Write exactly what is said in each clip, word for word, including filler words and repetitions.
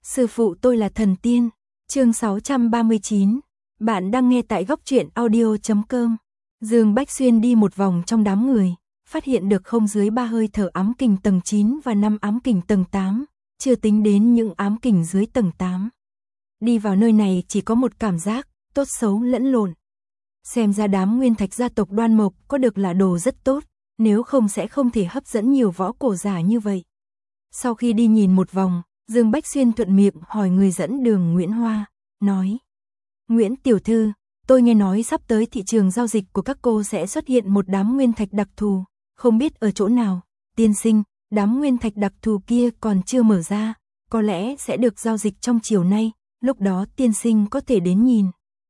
Sư phụ tôi là thần tiên. Chương sáu trăm ba mươi chín. Bạn đang nghe tại góc truyện audio chấm com. Dương Bách Xuyên đi một vòng trong đám người, phát hiện được không dưới ba hơi thở ám kình tầng chín và năm ám kình tầng tám, chưa tính đến những ám kình dưới tầng tám. Đi vào nơi này chỉ có một cảm giác, tốt xấu lẫn lộn. Xem ra đám nguyên thạch gia tộc Đoan Mộc có được là đồ rất tốt, nếu không sẽ không thể hấp dẫn nhiều võ cổ giả như vậy. Sau khi đi nhìn một vòng, Dương Bách Xuyên thuận miệng hỏi người dẫn đường Nguyễn Hoa, nói: Nguyễn tiểu thư, tôi nghe nói sắp tới thị trường giao dịch của các cô sẽ xuất hiện một đám nguyên thạch đặc thù, không biết ở chỗ nào. Tiên sinh, đám nguyên thạch đặc thù kia còn chưa mở ra, có lẽ sẽ được giao dịch trong chiều nay, lúc đó tiên sinh có thể đến nhìn.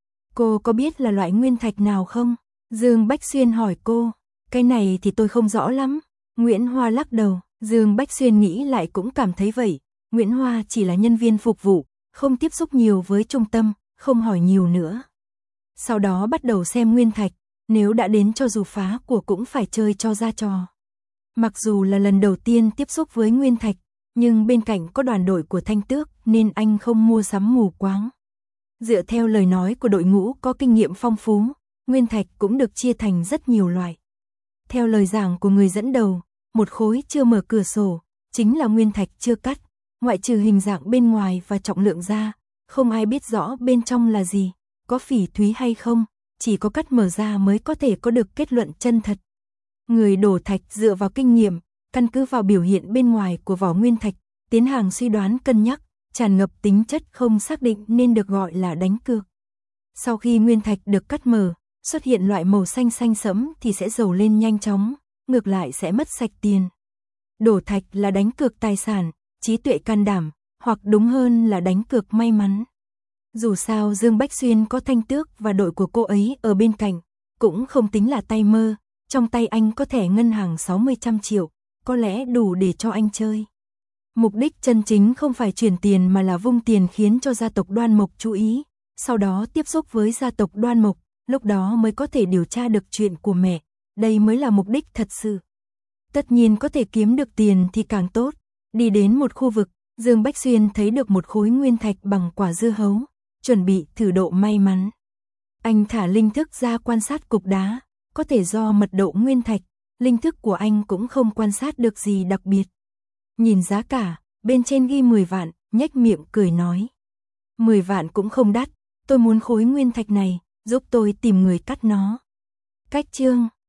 Cô có biết là loại nguyên thạch nào không? Dương Bách Xuyên hỏi cô. Cái này thì tôi không rõ lắm. Nguyễn Hoa lắc đầu. Dương Bách Xuyên nghĩ lại cũng cảm thấy vậy. Nguyễn Hoa chỉ là nhân viên phục vụ, không tiếp xúc nhiều với trung tâm, không hỏi nhiều nữa. Sau đó bắt đầu xem nguyên thạch, nếu đã đến cho dù phá của cũng phải chơi cho ra trò. Mặc dù là lần đầu tiên tiếp xúc với nguyên thạch, nhưng bên cạnh có đoàn đội của Thanh Tước nên anh không mua sắm mù quáng. Dựa theo lời nói của đội ngũ có kinh nghiệm phong phú, nguyên thạch cũng được chia thành rất nhiều loại. Theo lời giảng của người dẫn đầu, một khối chưa mở cửa sổ, chính là nguyên thạch chưa cắt, ngoại trừ hình dạng bên ngoài và trọng lượng ra, không ai biết rõ bên trong là gì, có phỉ thúy hay không, chỉ có cắt mở ra mới có thể có được kết luận chân thật. Người đổ thạch dựa vào kinh nghiệm, căn cứ vào biểu hiện bên ngoài của vỏ nguyên thạch, tiến hành suy đoán cân nhắc, tràn ngập tính chất không xác định nên được gọi là đánh cược. Sau khi nguyên thạch được cắt mở, xuất hiện loại màu xanh xanh sẫm thì sẽ dầu lên nhanh chóng, ngược lại sẽ mất sạch tiền. Đổ thạch là đánh cược tài sản, trí tuệ can đảm, hoặc đúng hơn là đánh cược may mắn. Dù sao Dương Bách Xuyên có Thanh Tước và đội của cô ấy ở bên cạnh, cũng không tính là tay mơ, trong tay anh có thẻ ngân hàng sáu mươi trăm triệu, có lẽ đủ để cho anh chơi. Mục đích chân chính không phải chuyển tiền mà là vung tiền khiến cho gia tộc Đoan Mộc chú ý, sau đó tiếp xúc với gia tộc Đoan Mộc, lúc đó mới có thể điều tra được chuyện của mẹ, đây mới là mục đích thật sự. Tất nhiên có thể kiếm được tiền thì càng tốt. Đi đến một khu vực, Dương Bách Xuyên thấy được một khối nguyên thạch bằng quả dưa hấu, chuẩn bị thử độ may mắn. Anh thả linh thức ra quan sát cục đá, có thể do mật độ nguyên thạch, linh thức của anh cũng không quan sát được gì đặc biệt. Nhìn giá cả, bên trên ghi mười vạn, nhếch miệng cười nói: mười vạn cũng không đắt, tôi muốn khối nguyên thạch này, giúp tôi tìm người cắt nó. Cách chương